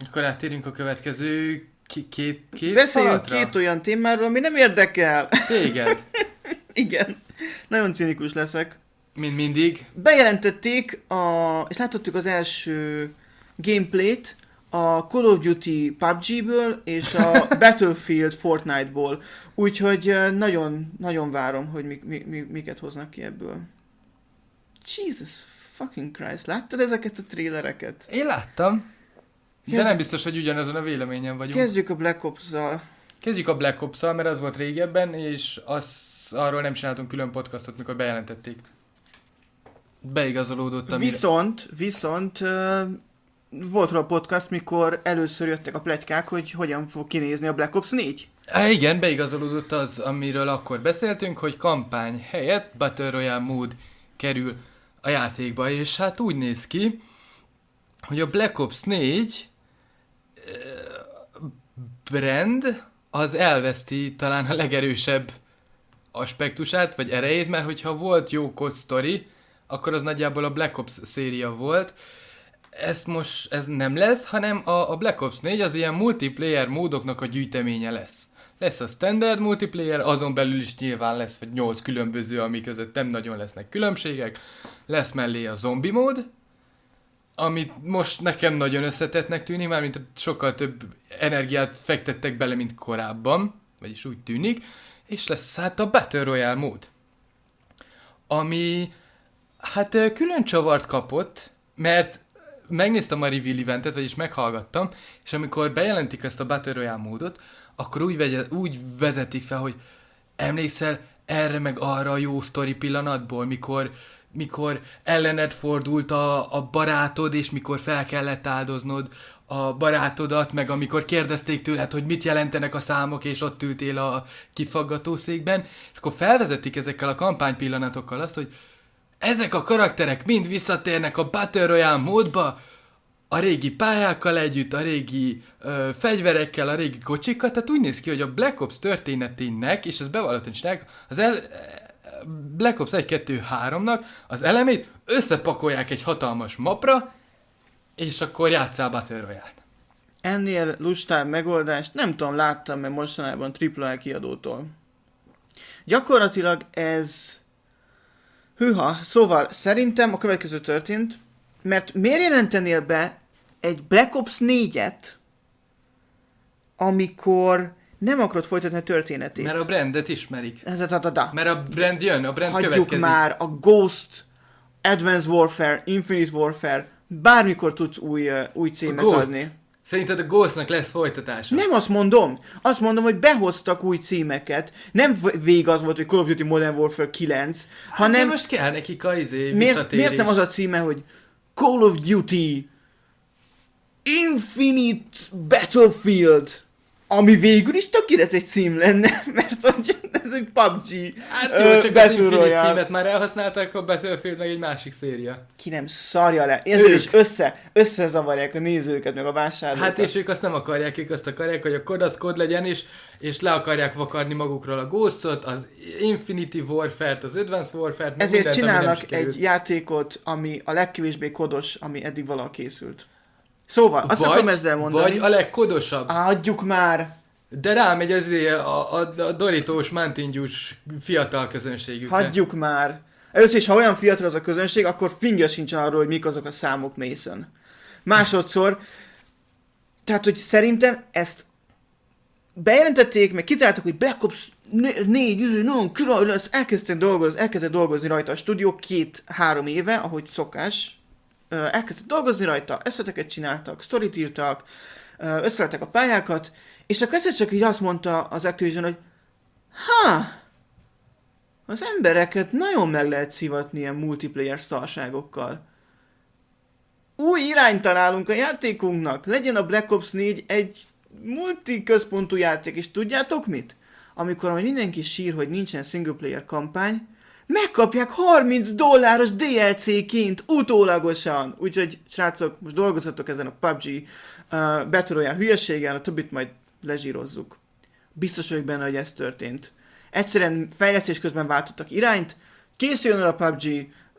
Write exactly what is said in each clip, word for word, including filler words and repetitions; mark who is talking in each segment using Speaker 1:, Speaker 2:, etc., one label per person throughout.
Speaker 1: Akkor áttérünk a következő két, két, két
Speaker 2: Beszéljünk
Speaker 1: falatra?
Speaker 2: két olyan témáról, ami nem érdekel.
Speaker 1: Téged.
Speaker 2: Igen. Nagyon cinikus leszek.
Speaker 1: Mint mindig.
Speaker 2: Bejelentették, a, és láthattuk az első gameplayt a Call of Duty pé u bé gé-ből és a Battlefield Fortnite-ból. Úgyhogy nagyon, nagyon várom, hogy mi, mi, mi, miket hoznak ki ebből. Jesus fucking Christ, láttad ezeket a trélereket?
Speaker 1: Én láttam. De
Speaker 2: Kezd...
Speaker 1: nem biztos, hogy ugyanazon a véleményen vagyunk.
Speaker 2: Kezdjük a Black Ops-zal.
Speaker 1: Kezdjük a Black Ops-szal, mert az volt régebben, és az, arról nem csináltunk külön podcastot, mikor bejelentették. Beigazolódott, amire...
Speaker 2: Viszont, viszont uh, volt róla podcast, mikor először jöttek a pletykák, hogy hogyan fog kinézni a Black Ops négy.
Speaker 1: Há, igen, beigazolódott az, amiről akkor beszéltünk, hogy kampány helyett Battle Royale mód kerül a játékba, és hát úgy néz ki, hogy a Black Ops négy brand az elveszti talán a legerősebb aspektusát, vagy erejét, mert hogyha volt jó kod sztori, akkor az nagyjából a Black Ops széria volt. Ezt most ez nem lesz, hanem a, a Black Ops négy az ilyen multiplayer módoknak a gyűjteménye lesz. Lesz a standard multiplayer, azon belül is nyilván lesz vagy nyolc különböző, ami között nem nagyon lesznek különbségek. Lesz mellé a zombi mód, amit most nekem nagyon összetettnek tűnik, mármint sokkal több energiát fektettek bele, mint korábban, vagyis úgy tűnik, és lesz hát a Battle Royale mód, ami hát külön csavart kapott, mert megnéztem a reveal eventet, vagyis meghallgattam, és amikor bejelentik ezt a Battle Royale módot, akkor úgy, vegye, úgy vezetik fel, hogy emlékszel erre meg arra a jó sztori pillanatból, mikor, mikor ellened fordult a, a barátod, és mikor fel kellett áldoznod a barátodat, meg amikor kérdezték tőled, hogy mit jelentenek a számok, és ott ültél a kifaggatószékben, és akkor felvezetik ezekkel a kampánypillanatokkal azt, hogy ezek a karakterek mind visszatérnek a Battle Royale módba, a régi pályákkal együtt, a régi ö, fegyverekkel, a régi kocsikkal, tehát úgy néz ki, hogy a Black Ops történetének, és ez bevallottan csinálják, az el, Black Ops egy, kettő, háromnak az elemét összepakolják egy hatalmas mapra, és akkor játsszál Battle Royale-t.
Speaker 2: Ennél lustább megoldást nem tudom, láttam, mert mostanában á á á kiadótól. Gyakorlatilag ez... Hűha, szóval szerintem a következő történt, mert miért jelentenél be egy Black Ops négyet, amikor nem akarod folytatni a történetét?
Speaker 1: Mert a brandet ismerik.
Speaker 2: Da, da, da, da.
Speaker 1: Mert a brand jön, a brand
Speaker 2: Hagyjuk
Speaker 1: következik.
Speaker 2: már a Ghost, Advanced Warfare, Infinite Warfare, bármikor tudsz új, uh, új címet adni.
Speaker 1: Szerinted a Ghostnak lesz folytatása?
Speaker 2: Nem azt mondom. Azt mondom, hogy behoztak új címeket. Nem vég az volt, hogy Call of Duty Modern Warfare kilenc,
Speaker 1: hát
Speaker 2: hanem...
Speaker 1: most kell nekik a izé,
Speaker 2: miért, miért nem az a címe, hogy Call of Duty Infinite Battlefield, ami végül is tökéletes cím lenne, mert hogy ez egy pé u bé gé.
Speaker 1: Hát jó, csak az Infinite címet már elhasználták, a Battlefield meg egy másik széria.
Speaker 2: Ki nem szarja le. Ezzel is össze, összezavarják a nézőket, meg a vásárlókat.
Speaker 1: Hát és ők azt nem akarják, ők azt akarják, hogy a kod az kod legyen, és, és le akarják vakarni magukról a Ghostot, az Infinity Warfare-t, az Advanced Warfare-t, meg
Speaker 2: ezért
Speaker 1: mindent,
Speaker 2: csinálnak egy játékot, ami a legkevésbé kodos, ami eddig valaha készült. Szóval, azt
Speaker 1: vagy,
Speaker 2: akarom ezzel mondani.
Speaker 1: Vagy a legkodosabb.
Speaker 2: Adjuk már!
Speaker 1: De rámegy azért a, a, a dorítós, mántingyús fiatal közönségükre.
Speaker 2: Hagyjuk már! Először is, ha olyan fiatal az a közönség, akkor fingja sincsen arról, hogy mik azok a számok, Mason. Másodszor, tehát, hogy szerintem ezt bejelentették, meg kitaláltak, hogy Black Ops négy, nagyon külön, elkezdtek dolgozni, elkezdett dolgozni rajta a stúdió két-három éve, ahogy szokás. Elkezdtek dolgozni rajta, eszeteket csináltak, sztorit írtak, összerakták a pályákat, és akkor egyszer csak így azt mondta az Activision, hogy ha, az embereket nagyon meg lehet szivatni ilyen multiplayer szarságokkal. Új irányt találunk a játékunknak, legyen a Black Ops négy egy multiközpontú játék, és tudjátok mit? Amikor majd mindenki sír, hogy nincsen single player kampány, megkapják harminc dolláros dé el cé-ként utólagosan. Úgyhogy, srácok, most dolgozhatok ezen a pé u bé gé uh, Battle Royale hülyeségen, a többit majd lezsírozzuk. Biztos vagyok benne, hogy ez történt. Egyszerűen fejlesztés közben váltottak irányt, készüljön el a pé u bé gé,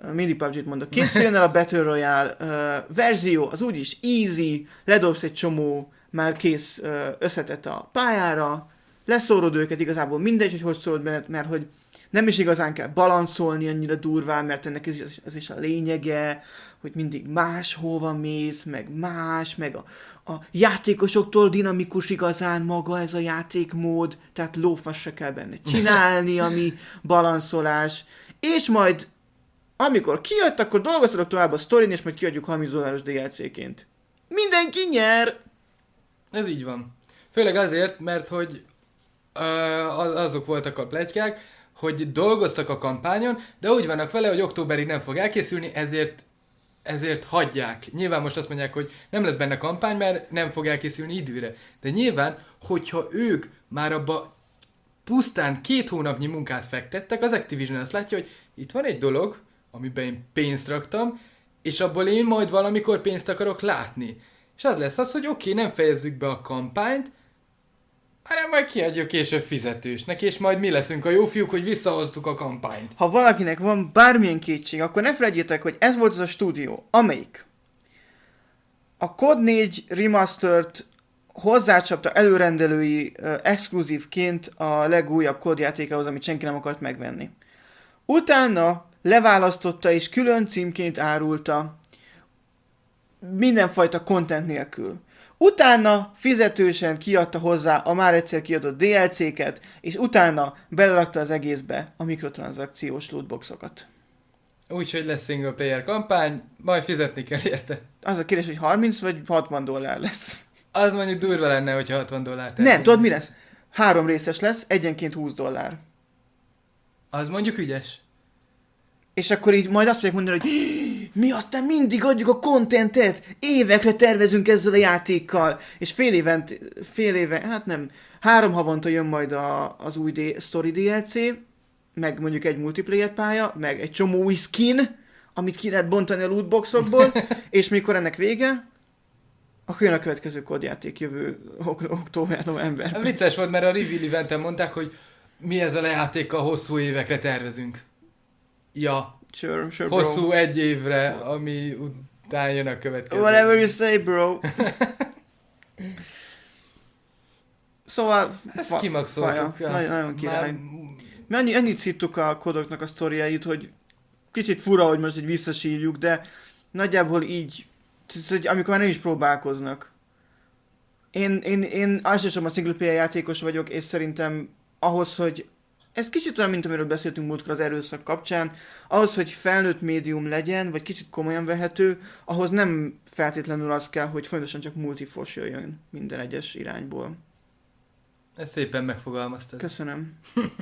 Speaker 2: mindig pé u bé gét mondok, készüljön el a Battle Royale uh, verzió, az úgyis easy, ledobsz egy csomó már kész uh, összetett a pályára, leszórod őket, igazából mindegy, hogy hogy szórod benned, mert hogy nem is igazán kell balanszolni annyira durván, mert ennek ez, ez is a lényege, hogy mindig máshova mész, meg más, meg a, a játékosoktól dinamikus igazán maga ez a játékmód, tehát lófasz se kell benne csinálni, ami balanszolás, és majd amikor kijött, akkor dolgoztatok tovább a sztorin, és majd kiadjuk harminc dolláros dé el cé-ként. Mindenki nyer!
Speaker 1: Ez így van. Főleg azért, mert hogy uh, azok voltak a pletykák, hogy dolgoztak a kampányon, de úgy vannak vele, hogy októberig nem fog elkészülni, ezért, ezért hagyják. Nyilván most azt mondják, hogy nem lesz benne kampány, mert nem fog elkészülni időre. De nyilván, hogyha ők már abba pusztán két hónapnyi munkát fektettek, az Activision azt látja, hogy itt van egy dolog, amiben én pénzt raktam, és abból én majd valamikor pénzt akarok látni. És az lesz az, hogy oké, okay, nem fejezzük be a kampányt, hanem majd kiadjuk később fizetősnek, és majd mi leszünk a jó fiúk, hogy visszahoztuk a kampányt.
Speaker 2: Ha valakinek van bármilyen kétség, akkor ne felejtjétek, hogy ez volt az a stúdió, amelyik a Code négy Remastered hozzácsapta előrendelői uh, exkluzívként a legújabb kódjátékához, amit senki nem akart megvenni. Utána leválasztotta és külön címként árulta mindenfajta content nélkül. Utána fizetősen kiadta hozzá a már egyszer kiadott dé el cé-ket, és utána belerakta az egészbe a mikrotranszakciós lootboxokat.
Speaker 1: Úgyhogy lesz single player kampány, majd fizetni kell érte.
Speaker 2: Az a kérdés, hogy harminc vagy hatvan dollár lesz.
Speaker 1: Az mondjuk durva lenne, hogyha hatvan dollár.
Speaker 2: Nem, tudod mi lesz? Három részes lesz, egyenként húsz dollár.
Speaker 1: Az mondjuk ügyes.
Speaker 2: És akkor így majd azt fogják mondani, hogy mi aztán mindig adjuk a contentet, évekre tervezünk ezzel a játékkal, és fél évent, fél éve, hát nem, három havonta jön majd a, az új D- Story dé el cé, meg mondjuk egy multiplayer pálya, meg egy csomó új skin, amit ki lehet bontani a lootboxokból, és mikor ennek vége, akkor jön a következő kódjáték jövő ok- október-november.
Speaker 1: Vicces volt, mert a reveal eventen mondták, hogy mi ez a lejátékkal hosszú évekre tervezünk. Ja,
Speaker 2: Sure, sure, bro.
Speaker 1: hosszú egy évre, ami után jön a következő.
Speaker 2: Whatever you say, bro. Szóval...
Speaker 1: Ezt
Speaker 2: fa-
Speaker 1: kimaxoltuk.
Speaker 2: faja. Nagyon, nagyon király.
Speaker 1: Már...
Speaker 2: Mi annyi, ennyit szittuk a kodoknak a sztoriáit, hogy kicsit fura, hogy most így visszasírjuk, de nagyjából így, hogy amikor már nem is próbálkoznak. Én, én, én elsősorban a single player játékos vagyok, és szerintem ahhoz, hogy ez kicsit olyan, mint amiről beszéltünk múltkor az erőszak kapcsán, ahhoz, hogy felnőtt médium legyen, vagy kicsit komolyan vehető, ahhoz nem feltétlenül az kell, hogy folyamatosan csak multifos jöjjön minden egyes irányból.
Speaker 1: Ezt szépen megfogalmaztad.
Speaker 2: Köszönöm.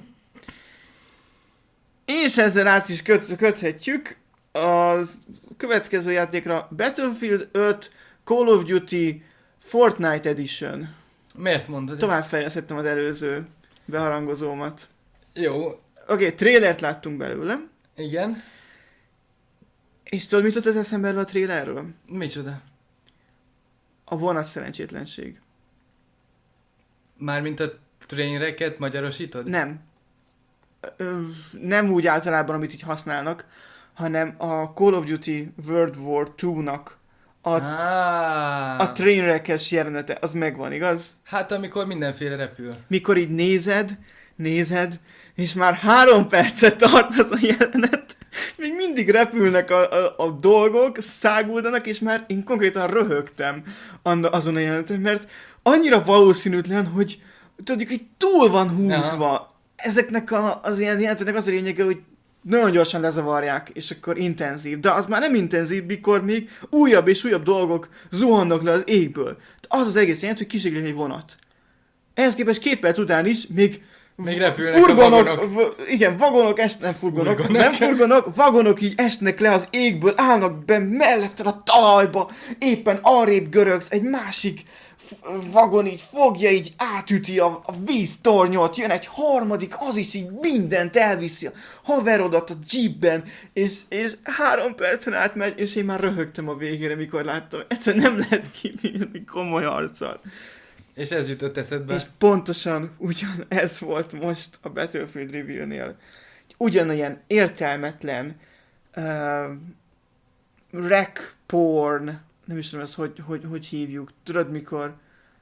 Speaker 2: És ezzel át is köt, köthetjük a következő játékra, Battlefield öt Call of Duty Fortnite Edition.
Speaker 1: Miért mondod
Speaker 2: Tovább fejlesztettem az előző beharangozómat.
Speaker 1: Jó.
Speaker 2: Oké, okay, trailert láttunk belőle.
Speaker 1: Igen.
Speaker 2: És tudod, mit jutott az eszembe erről a trailerről?
Speaker 1: Micsoda?
Speaker 2: A vonat szerencsétlenség.
Speaker 1: Mármint a trainwrecket magyarosítod?
Speaker 2: Nem. Ö, nem úgy általában, amit így használnak, hanem a Call of Duty World War kettőnek a,
Speaker 1: ah.
Speaker 2: a trainwreck-es jelenete, az megvan, igaz?
Speaker 1: Hát amikor mindenféle repül.
Speaker 2: Mikor így nézed, nézed, és már három percet tart az a jelenet, még mindig repülnek a, a, a dolgok, száguldanak, és már én konkrétan röhögtem azon a jeleneten, mert annyira valószínűtlen, hogy tudjuk, hogy túl van húzva. Ja. Ezeknek a, az ilyen jelenetnek az a lényege, hogy nagyon gyorsan lezavarják, és akkor intenzív. De az már nem intenzív, mikor még újabb és újabb dolgok zuhannak le az égből. Az az egész jelent, hogy kísérlik egy vonat. Ehhez képest két perc után is még
Speaker 1: Még repülnek
Speaker 2: furgonok,
Speaker 1: a vagonok.
Speaker 2: V- igen, vagonok esnek, nem furgonok,
Speaker 1: Furgonok.
Speaker 2: nem furgonok, vagonok így esnek le az égből, állnak be melletted a talajba, éppen arrébb görögsz, egy másik f- vagon így fogja, így átüti a, a víztornyot, jön egy harmadik, az is így mindent elviszi, a haverodat a jeepben, és, és három percen átmegy, és én már röhögtem a végére, mikor láttam. Egyszerűen nem lehet kibírni komoly arccal.
Speaker 1: És ez jutott eszedbe.
Speaker 2: És pontosan ugyan ez volt most a Battlefield Reveal-nél. Ugyanolyan értelmetlen, uh, wreck porn, nem is tudom ezt, hogy, hogy, hogy hívjuk. Tudod mikor?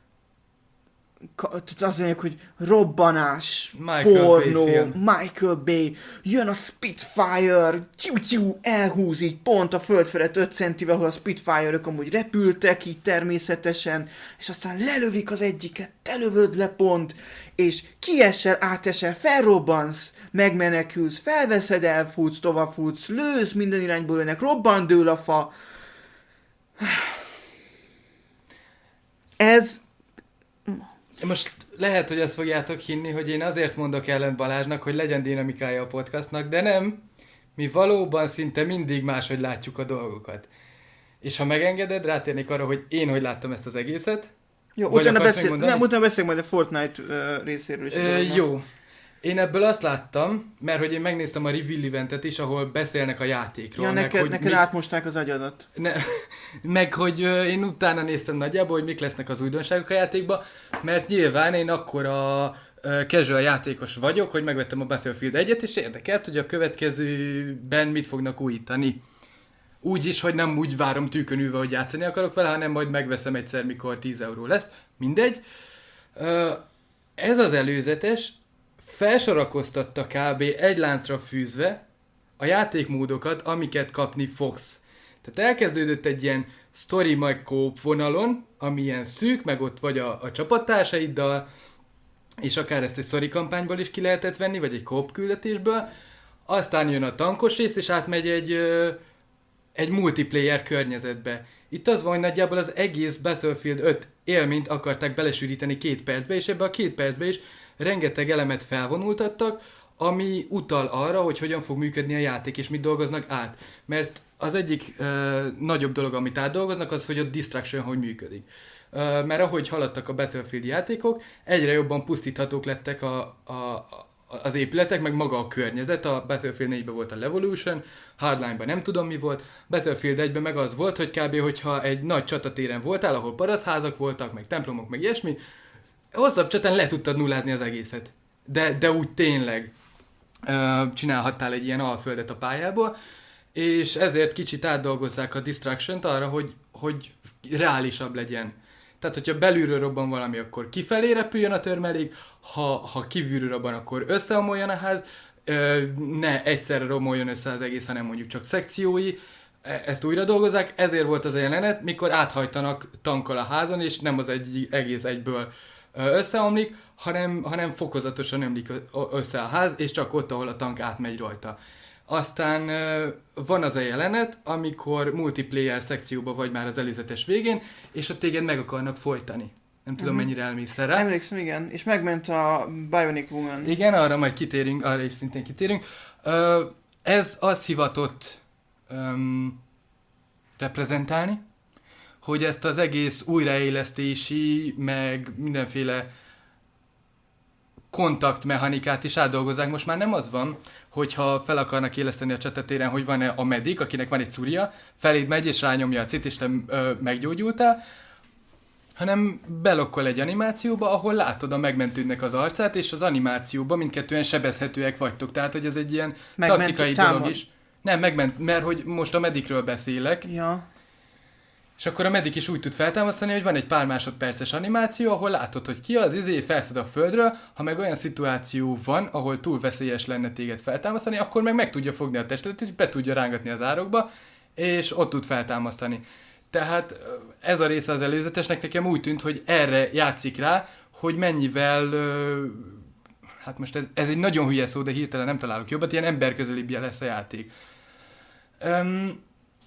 Speaker 2: Azt mondják, hogy robbanás,
Speaker 1: Michael
Speaker 2: pornó,
Speaker 1: Bay film.
Speaker 2: Michael Bay, jön a Spitfire, tyú-tyú, elhúz így pont a föld felett öt centivel, ahol a Spitfire-ök amúgy repültek így természetesen, és aztán lelövik az egyiket, te lövöd le pont, és kiesel, átesel, felrobbansz, megmenekülsz, felveszed, elfutsz, továbbfutsz, lősz, minden irányból jönnek, robban dől a fa. Ez...
Speaker 1: Most lehet, hogy azt fogjátok hinni, hogy én azért mondok ellent Balázsnak, hogy legyen dinamikája a podcastnak, de nem. Mi valóban szinte mindig máshogy látjuk a dolgokat. És ha megengeded, rátérnék arra, hogy én hogy láttam ezt az egészet.
Speaker 2: Jó, utána, beszél, nem, utána beszélünk majd a Fortnite uh, részéről is.
Speaker 1: Ö, jó. Én ebből azt láttam, mert hogy én megnéztem a reveal eventet is, ahol beszélnek a játékról.
Speaker 2: Ja,
Speaker 1: meg,
Speaker 2: neked,
Speaker 1: hogy
Speaker 2: neked
Speaker 1: mik...
Speaker 2: átmosták az agyadat.
Speaker 1: Ne, meg hogy ö, én utána néztem nagyjából, hogy mik lesznek az újdonságok a játékban, mert nyilván én akkora ö, casual játékos vagyok, hogy megvettem a Battlefield egyet, és érdekelt, hogy a következőben mit fognak újítani. Úgy is, hogy nem úgy várom tűkön ülve, hogy játszani akarok vele, hanem majd megveszem egyszer, mikor tíz euró lesz. Mindegy. Ö, ez az előzetes felsorakoztatta kb. Egy láncra fűzve a játékmódokat, amiket kapni fogsz. Tehát elkezdődött egy ilyen story meg co-op vonalon, ami ilyen szűk, meg ott vagy a, a csapattársaidmal, és akár ezt egy story kampányból is ki lehetett venni, vagy egy co-op küldetésből. Aztán jön a tankos rész, és átmegy egy, ö, egy multiplayer környezetbe. Itt az van, hogy nagyjából az egész Battlefield öt élményt akarták belesűríteni két percbe, és ebbe a két percbe is rengeteg elemet felvonultattak, ami utal arra, hogy hogyan fog működni a játék, és mit dolgoznak át. Mert az egyik ö, nagyobb dolog, amit átdolgoznak, az, hogy a Destruction hogy működik. Ö, mert ahogy haladtak a Battlefield játékok, egyre jobban pusztíthatók lettek a, a, a, az épületek, meg maga a környezet. A Battlefield négyben volt a Revolution, Hardline-ban nem tudom mi volt, Battlefield egyben meg az volt, hogy kb. Hogyha egy nagy csatatéren voltál, ahol parasztházak voltak, meg templomok, meg ilyesmi, hosszabb csatán le tudtad nullázni az egészet. De, de úgy tényleg ö, csinálhattál egy ilyen alföldet a pályából, és ezért kicsit átdolgozzák a Destruction-t arra, hogy, hogy reálisabb legyen. Tehát, hogyha belülről robban valami, akkor kifelé repüljön a törmelék, ha, ha kívülről robban, akkor összeomoljon a ház, ö, ne egyszerre romoljon össze az egész, hanem mondjuk csak szekciói, ezt újra dolgozzák, ezért volt az a jelenet, mikor áthajtanak tankkal a házon, és nem az egy, egész egyből összeomlik, hanem, hanem fokozatosan ömlik össze a ház, és csak ott, ahol a tank átmegy rajta. Aztán van az a jelenet, amikor multiplayer szekcióban vagy már az előzetes végén, és ott téged meg akarnak folytani. Nem tudom, uh-huh. mennyire elmész rá.
Speaker 2: Emlékszem, igen. És megment a Bionic Woman.
Speaker 1: Igen, arra majd kitérünk, arra is szintén kitérünk. Ez azt hivatott um, reprezentálni, hogy ezt az egész újraélesztési, meg mindenféle kontaktmechanikát is átdolgozzák. Most már nem az van, hogyha fel akarnak éleszteni a csatatéren, hogy van-e a medic, akinek van egy curia, feléd megy és rányomja a cit, és te ö, meggyógyultál, hanem belokkol egy animációba, ahol látod a megmentődnek az arcát, és az animációban mindkettően sebezhetőek vagytok. Tehát, hogy ez egy ilyen megment, taktikai támad. dolog is. Nem, megment, mert hogy most a medicről beszélek.
Speaker 2: Ja.
Speaker 1: És akkor a medic is úgy tud feltámasztani, hogy van egy pár másodperces animáció, ahol látod, hogy ki az, izé, felszed a földről, ha meg olyan szituáció van, ahol túl veszélyes lenne téged feltámasztani, akkor meg meg tudja fogni a testedet, és be tudja rángatni az árokba, és ott tud feltámasztani. Tehát ez a része az előzetesnek nekem úgy tűnt, hogy erre játszik rá, hogy mennyivel, hát most ez, ez egy nagyon hülye szó, de hirtelen nem találok jobbat, ilyen emberközelibbje lesz a játék. Um,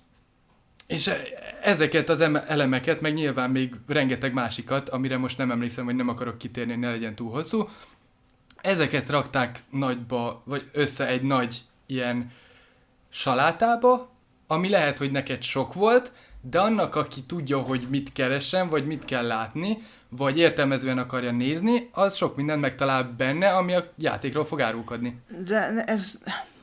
Speaker 1: És ezeket az elemeket, meg nyilván még rengeteg másikat, amire most nem emlékszem, vagy nem akarok kitérni, ne legyen túl hosszú, ezeket rakták nagyba, vagy össze egy nagy ilyen salátába, ami lehet, hogy neked sok volt, de annak, aki tudja, hogy mit keressen, vagy mit kell látni, vagy értelmezően akarja nézni, az sok mindent megtalál benne, ami a játékról fog árulkodni.
Speaker 2: De ez...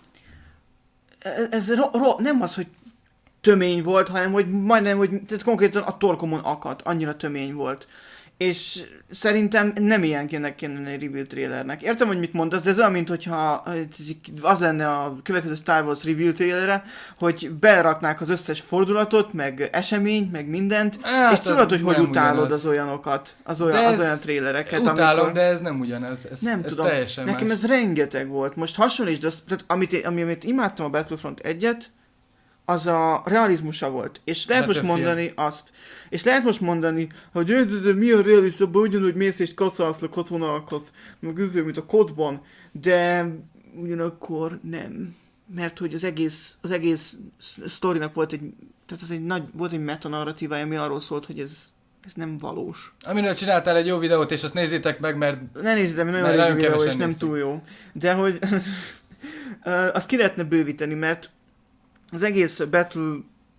Speaker 2: Ez ro- ro- nem az, hogy tömény volt, hanem hogy majdnem, hogy tehát konkrétan a torkomon akadt, annyira tömény volt. És szerintem nem ilyen kéne kéne egy reveal trailernek. Értem, hogy mit mondasz, de ez olyan, mint hogyha az lenne a következő Star Wars reveal trailere, hogy beraknák az összes fordulatot, meg eseményt, meg mindent, hát és tudod, hogy hogy utálod ugyanaz. az olyanokat, az olyan, az olyan trailereket.
Speaker 1: Utálom,
Speaker 2: amikor...
Speaker 1: de ez nem ugyanaz. Ez,
Speaker 2: nem
Speaker 1: ez
Speaker 2: tudom,
Speaker 1: teljesen
Speaker 2: nekem
Speaker 1: más.
Speaker 2: ez rengeteg volt. Most hasonlítsd, az, tehát amit, én, amit imádtam a Battlefront egyet, az a realizmusa volt. És lehet most mondani azt. És lehet most mondani, hogy de, de, de mi a realizmus, abban ugyanúgy mész és kaszálsz le katonákat, meg üző, mint a kodban, de ugyanakkor nem. Mert hogy az egész, az egész sztorinak volt egy, tehát az egy nagy, volt egy metanarratívája, ami arról szólt, hogy ez, ez nem valós.
Speaker 1: Amiről csináltál egy jó videót, és azt nézzétek meg, mert...
Speaker 2: Ne nézzétek, mert nagyon régi videó, és nem túl jó. De hogy azt ki lehetne bővíteni, mert az egész Battle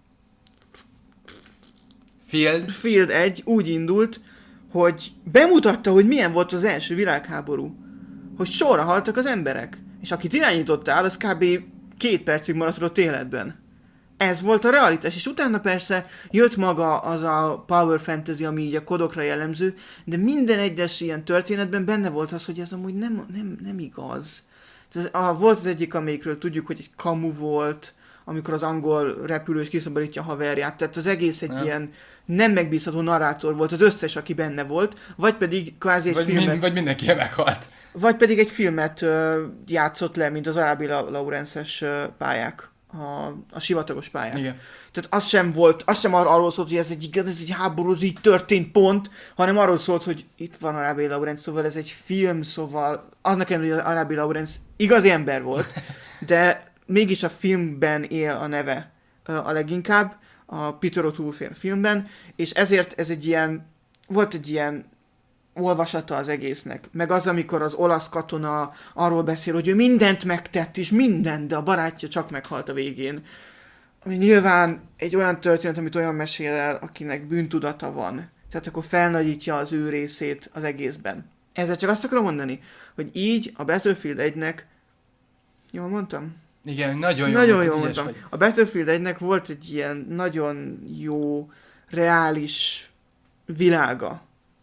Speaker 1: Field.
Speaker 2: Field egy úgy indult, hogy bemutatta, hogy milyen volt az első világháború. Hogy sorra haltak az emberek. És akit irányítottál, az kb. két percig maradott életben. Ez volt a realitás, és utána persze jött maga az a power fantasy, ami így a kodokra jellemző, de minden egyes ilyen történetben benne volt az, hogy ez amúgy nem, nem, nem igaz. Ez, a, volt az egyik, amelyikről tudjuk, hogy egy kamu volt, amikor az angol repülős kiszabadítja a haverját, tehát az egész egy nem. ilyen nem megbízható narrátor volt, az összes, aki benne volt, vagy pedig kvázi egy
Speaker 1: vagy
Speaker 2: filmet...
Speaker 1: Mind, vagy mindenki meghalt.
Speaker 2: Vagy pedig egy filmet uh, játszott le, mint az Arábi Lawrence-es uh, pályák, a, a sivatagos pályák.
Speaker 1: Igen.
Speaker 2: Tehát az sem volt, az sem ar- arról szólt, hogy ez egy, ez egy háború, ez így történt pont, hanem arról szólt, hogy itt van Arábi Lawrence, szóval ez egy film, szóval az nekem, hogy az Arábi Lawrence igazi ember volt, de mégis a filmben él a neve a leginkább, a Peter O'Toole filmben, és ezért ez egy ilyen, volt egy ilyen olvasata az egésznek. Meg az, amikor az olasz katona arról beszél, hogy ő mindent megtett, és mindent, de a barátja csak meghalt a végén. Ami nyilván egy olyan történet, amit olyan mesél el, akinek bűntudata van. Tehát akkor felnagyítja az ő részét az egészben. Ezzel csak azt akarom mondani, hogy így a Battlefield egynek, jól mondtam?
Speaker 1: Igen, nagyon jó.
Speaker 2: Nagyon jól mondtam. Vagy. A Battlefield egynek volt egy ilyen nagyon jó, reális világa.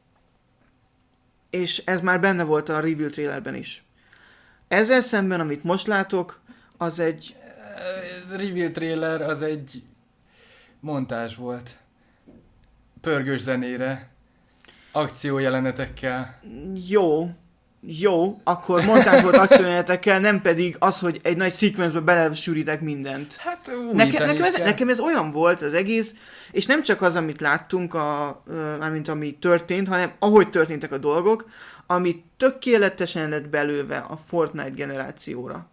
Speaker 2: És ez már benne volt a reveal trailerben is. Ezzel szemben, amit most látok, az egy...
Speaker 1: Uh, reveal trailer az egy montázs volt. Pörgős zenére. Akciójelenetekkel.
Speaker 2: Jó. Jó, akkor montázs volt akciójelenetekkel, nem pedig az, hogy egy nagy szekvencbe belesűrítek mindent.
Speaker 1: Hát
Speaker 2: Neke, nekem, ez, nekem ez olyan volt az egész, és nem csak az, amit láttunk, a, mint ami történt, hanem ahogy történtek a dolgok, ami tökéletesen lett belőve a Fortnite generációra.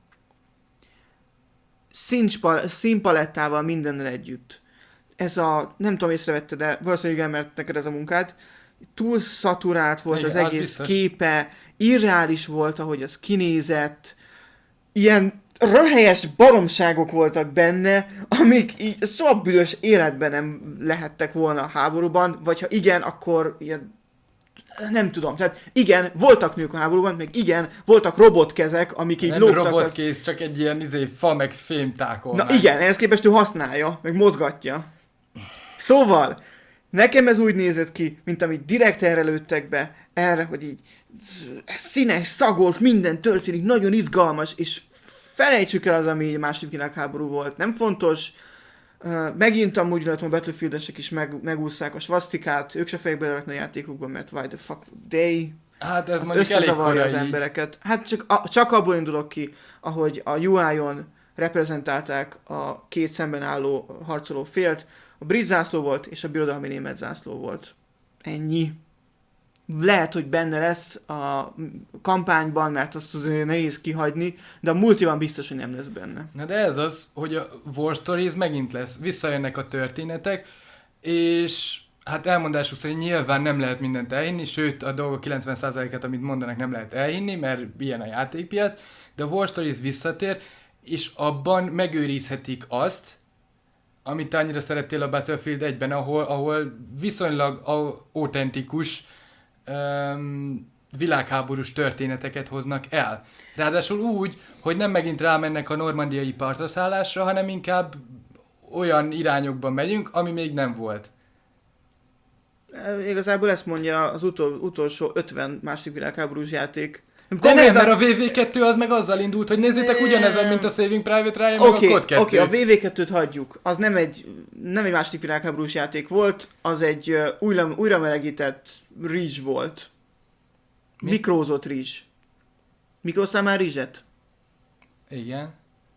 Speaker 2: Színspal, színpalettával mindennel együtt. Ez a, nem tudom, észrevette, de valószínűleg igen, mert neked ez a munkád, túl szaturált volt igen, az egész biztos. Képe, irreális volt, ahogy az kinézett, ilyen röhelyes baromságok voltak benne, amik így soha büdös életben nem lehettek volna a háborúban, vagy ha igen, akkor ilyen, nem tudom, tehát igen, voltak nők a háborúban, meg igen, voltak robotkezek, amik így
Speaker 1: nem
Speaker 2: lógtak.
Speaker 1: Nem robotkész, az... csak egy ilyen izé, fa meg fémtákol.
Speaker 2: Na igen, ehhez képest ő használja, meg mozgatja. Szóval, nekem ez úgy nézett ki, mint amit direkt erre lőttek be, erre, hogy így színes, szagolt, minden történik, nagyon izgalmas, és felejtsük el az, ami a második világháború volt. Nem fontos. Uh, megint amúgy látom, a Battlefield-esek is meg, megúszszák a svasztikát, ők se fogják belerakni a játékukban, mert why the fuck they?
Speaker 1: Hát ez mondjuk elég korai
Speaker 2: az embereket. Hát csak, a, csak abból indulok ki, ahogy a u i-on reprezentálták a két szemben álló harcoló félt. A brit zászló volt, és a birodalmi német zászló volt. Ennyi. Lehet, hogy benne lesz a kampányban, mert azt azért nehéz kihagyni, de a multiban biztos, hogy nem lesz benne.
Speaker 1: Na de ez az, hogy a War Stories megint lesz. Visszajönnek a történetek, és hát elmondásuk szerint nyilván nem lehet mindent elhinni, sőt a dolgok kilencven százalékát, amit mondanak, nem lehet elhinni, mert ilyen a játékpiac, de a War Stories visszatér, és abban megőrizhetik azt, amit te annyira szerettél a Battlefield egyben, ahol, ahol viszonylag autentikus um, világháborús történeteket hoznak el. Ráadásul úgy, hogy nem megint rámennek a normandiai partraszállásra, hanem inkább olyan irányokban megyünk, ami még nem volt.
Speaker 2: Igazából ezt mondja az utol, utolsó ötven második világháborús játék.
Speaker 1: Konkrétan, mert a vé vé kettő az meg azzal indult, hogy nézzétek ugyanezen, mint a Saving Private Ryan, okay, meg a Code kettő.
Speaker 2: Oké, okay, a vé vé kettőt hagyjuk. Az nem egy, nem egy második világháborús játék volt, az egy uh, újra, újra melegített rizs volt. Mi? Mikrózott rizs. Mikróztál már rizset?
Speaker 1: Igen.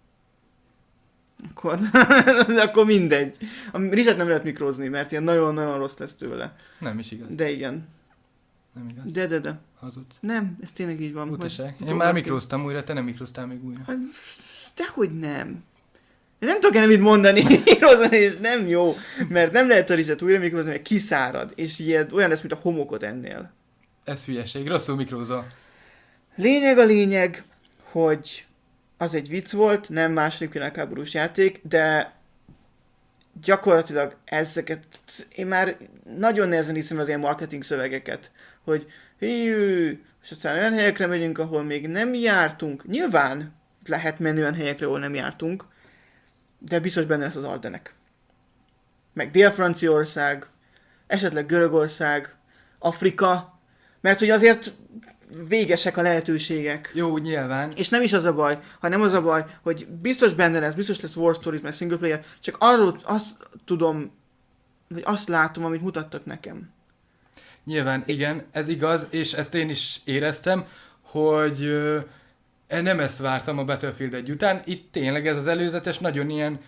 Speaker 2: Akkor, akkor mindegy. A rizset nem lehet mikrózni, mert ilyen nagyon-nagyon rossz lesz tőle.
Speaker 1: Nem is igaz.
Speaker 2: De igen.
Speaker 1: Nem igaz.
Speaker 2: De, de, de.
Speaker 1: Hazudsz.
Speaker 2: Nem, ez tényleg így van.
Speaker 1: Utaság. Én már mikróztam újra, te nem mikróztál még újra.
Speaker 2: Dehogy nem. Én nem tudok ennek mit mondani, és nem jó, mert nem lehet a rizset újra mikrózni, mert kiszárad, és ilyen, olyan lesz, mint a homokot ennél.
Speaker 1: Ez hülyeség, rosszul mikrózol.
Speaker 2: Lényeg a lényeg, hogy az egy vicc volt, nem második világháborús játék, de gyakorlatilag ezeket, én már nagyon nehezen hiszem az ilyen marketing szövegeket, hogy hű, és aztán olyan helyekre megyünk, ahol még nem jártunk. Nyilván lehet menni olyan helyekre, ahol nem jártunk, de biztos benne lesz az Ardenek. Meg Dél-Franciaország, esetleg Görögország, Afrika, mert hogy azért végesek a lehetőségek.
Speaker 1: Jó, nyilván.
Speaker 2: És nem is az a baj, hanem az a baj, hogy biztos benne lesz, biztos lesz War Stories, meg single player, csak arról azt tudom, vagy azt látom, amit mutattak nekem.
Speaker 1: Nyilván, igen, ez igaz, és ezt én is éreztem, hogy ö, nem ezt vártam a Battlefield egy után. Itt tényleg ez az előzetes nagyon ilyen,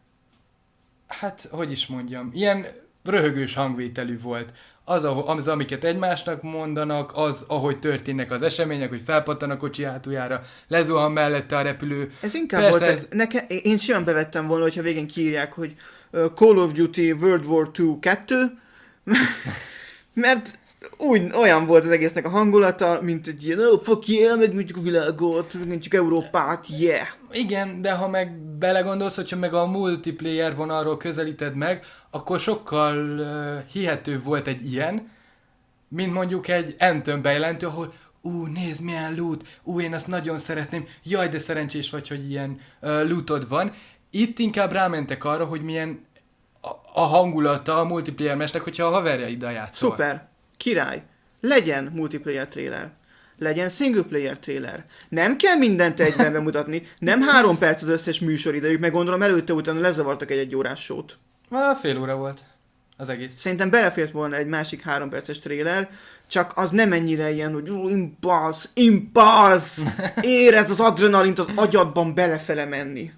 Speaker 1: hát, hogy is mondjam, ilyen röhögős hangvételű volt. Az, az, amiket egymásnak mondanak, az, ahogy történnek az események, hogy felpattan a kocsi hátuljára, lezuhan mellette a repülő.
Speaker 2: Ez inkább persze volt, ez... Nekem, én simán bevettem volna, hogyha végén kiírják, hogy uh, Call of Duty World War kettő kettő, mert úgy, olyan volt az egésznek a hangulata, mint egy ilyen, oh, fuck yeah, megmondjuk a világot, megmondjuk Európát, yeah.
Speaker 1: Igen, de ha meg belegondolsz, hogyha meg a multiplayer vonalról közelíted meg, akkor sokkal uh, hihetőbb volt egy ilyen, mint mondjuk egy Anthem bejelentő, ahol ú, nézd milyen loot, ú, én azt nagyon szeretném, jaj, de szerencsés vagy, hogy ilyen uh, lootod van. Itt inkább rámentek arra, hogy milyen a, a hangulata a multiplayer mesnek, hogyha a haverjaiddal játszol.
Speaker 2: Szuper, király, legyen multiplayer trailer. Legyen single player trailer. Nem kell mindent egyben bemutatni, nem három perc az összes műsoridejük, meg gondolom előtte utána lezavartak egy egy órás sót.
Speaker 1: Ah, fél óra volt az egész.
Speaker 2: Szerintem belefért volna egy másik három perces trailer, csak az nem ennyire ilyen, hogy impulsz, impulsz, érezd az adrenalint az agyadban belefele menni.